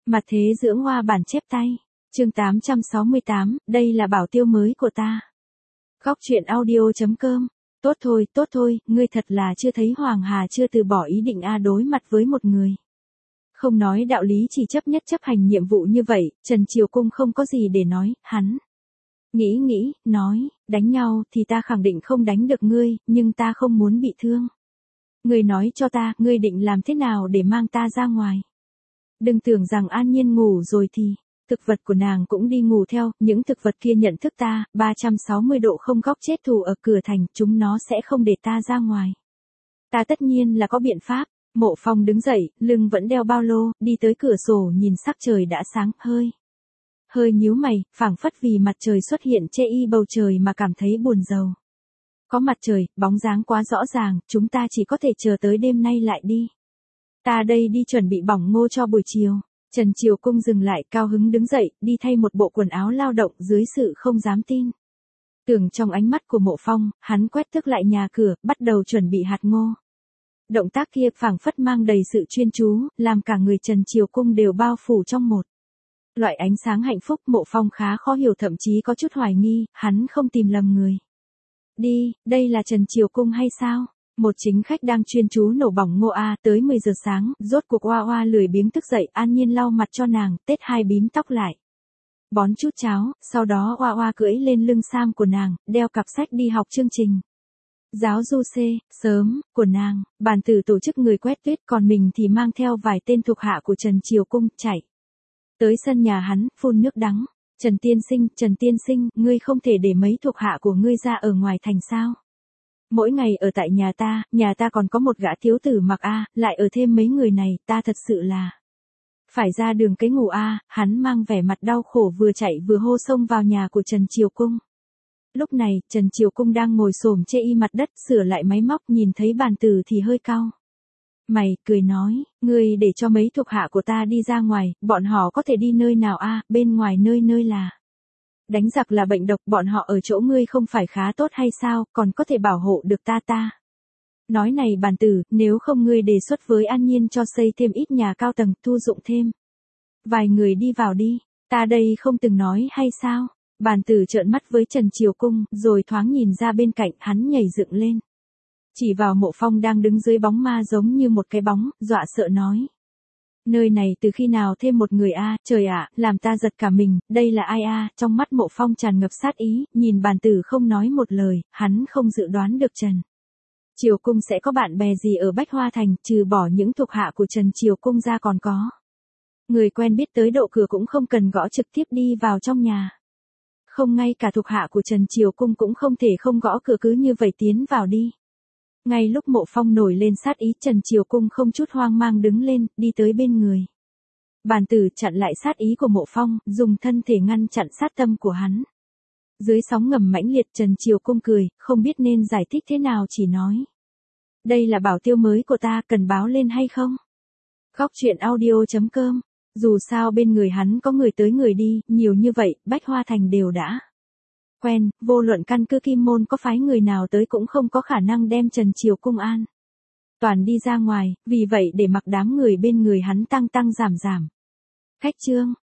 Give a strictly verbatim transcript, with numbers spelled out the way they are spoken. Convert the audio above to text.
Mặt thế dưỡng hoa bản chép tay. Chương tám trăm sáu mươi tám, đây là bảo tiêu mới của ta. Góc truyện audio chấm com. Tốt thôi, tốt thôi, ngươi thật là chưa thấy Hoàng Hà chưa từ bỏ ý định a đối mặt với một người. Không nói đạo lý chỉ chấp nhất chấp hành nhiệm vụ như vậy, Trần Triều Cung không có gì để nói, hắn. Nghĩ nghĩ, nói, đánh nhau thì ta khẳng định không đánh được ngươi, nhưng ta không muốn bị thương. Ngươi nói cho ta, ngươi định làm thế nào để mang ta ra ngoài. Đừng tưởng rằng an nhiên ngủ rồi thì, thực vật của nàng cũng đi ngủ theo, những thực vật kia nhận thức ta, ba trăm sáu mươi độ không góc chết thù ở cửa thành, chúng nó sẽ không để ta ra ngoài. Ta tất nhiên là có biện pháp. Mộ Phong đứng dậy, lưng vẫn đeo ba lô, đi tới cửa sổ nhìn sắc trời đã sáng, hơi. Hơi nhíu mày, phảng phất vì mặt trời xuất hiện che y bầu trời mà cảm thấy buồn rầu. Có mặt trời, bóng dáng quá rõ ràng, chúng ta chỉ có thể chờ tới đêm nay lại đi. Ta đây đi chuẩn bị bỏng ngô cho buổi chiều. Trần Triều Cung dừng lại, cao hứng đứng dậy, đi thay một bộ quần áo lao động dưới sự không dám tin. Tưởng trong ánh mắt của Mộ Phong, hắn quét tước lại nhà cửa, bắt đầu chuẩn bị hạt ngô. Động tác kia phảng phất mang đầy sự chuyên chú, làm cả người Trần Triều Cung đều bao phủ trong một. Loại ánh sáng hạnh phúc. Mộ Phong khá khó hiểu, thậm chí có chút hoài nghi, hắn không tìm lầm người. Đi, đây là Trần Triều Cung hay sao? Một chính khách đang chuyên chú nổ bỏng ngô a, tới mười giờ sáng, rốt cuộc Oa Oa lười biếng thức dậy, an nhiên lau mặt cho nàng, tết hai bím tóc lại. Bón chút cháo, sau đó Oa Oa cưỡi lên lưng Sam của nàng, đeo cặp sách đi học chương trình. Giáo du C, sớm, của nàng, bàn tử tổ chức người quét tuyết, còn mình thì mang theo vài tên thuộc hạ của Trần Triều Cung, chạy. Tới sân nhà hắn, phun nước đắng. Trần tiên sinh, Trần tiên sinh, ngươi không thể để mấy thuộc hạ của ngươi ra ở ngoài thành sao? Mỗi ngày ở tại nhà ta, nhà ta còn có một gã thiếu tử mặc a, lại ở thêm mấy người này, ta thật sự là phải ra đường cái ngủ a, hắn mang vẻ mặt đau khổ vừa chạy vừa hô xông vào nhà của Trần Triều Cung. Lúc này, Trần Triều Cung đang ngồi xổm chê y mặt đất sửa lại máy móc, nhìn thấy bàn tử thì hơi cau mày, cười nói, ngươi để cho mấy thuộc hạ của ta đi ra ngoài, bọn họ có thể đi nơi nào a, bên ngoài nơi nơi là đánh giặc là bệnh độc, bọn họ ở chỗ ngươi không phải khá tốt hay sao, còn có thể bảo hộ được ta ta. Nói này bàn tử, nếu không ngươi đề xuất với An Nhiên cho xây thêm ít nhà cao tầng, thu dụng thêm vài người đi vào đi, ta đây không từng nói hay sao? Bàn tử trợn mắt với Trần Triều Cung, rồi thoáng nhìn ra bên cạnh, hắn nhảy dựng lên. Chỉ vào Mộ Phong đang đứng dưới bóng ma giống như một cái bóng, dọa sợ nói. Nơi này từ khi nào thêm một người a, trời ạ, làm ta giật cả mình, đây là ai a? Trong mắt Mộ Phong tràn ngập sát ý, nhìn bàn tử không nói một lời, hắn không dự đoán được Trần Triều Cung sẽ có bạn bè gì ở Bách Hoa Thành, trừ bỏ những thuộc hạ của Trần Triều Cung ra còn có người quen biết tới độ cửa cũng không cần gõ, trực tiếp đi vào trong nhà. Không, ngay cả thuộc hạ của Trần Triều Cung cũng không thể không gõ cửa, cứ như vậy tiến vào đi. Ngay lúc Mộ Phong nổi lên sát ý, Trần Triều Cung không chút hoang mang đứng lên, đi tới bên người. Bàn tử chặn lại sát ý của Mộ Phong, dùng thân thể ngăn chặn sát tâm của hắn. Dưới sóng ngầm mãnh liệt, Trần Triều Cung cười, không biết nên giải thích thế nào, chỉ nói. Đây là bảo tiêu mới của ta, cần báo lên hay không? Góc truyện audio chấm com. Dù sao bên người hắn có người tới người đi, nhiều như vậy, Bách Hoa Thành đều đã quen, vô luận căn cứ Kim Môn có phái người nào tới cũng không có khả năng đem Trần Triều Cung an toàn đi ra ngoài, vì vậy để mặc đám người bên người hắn tăng tăng giảm giảm. Khách trương,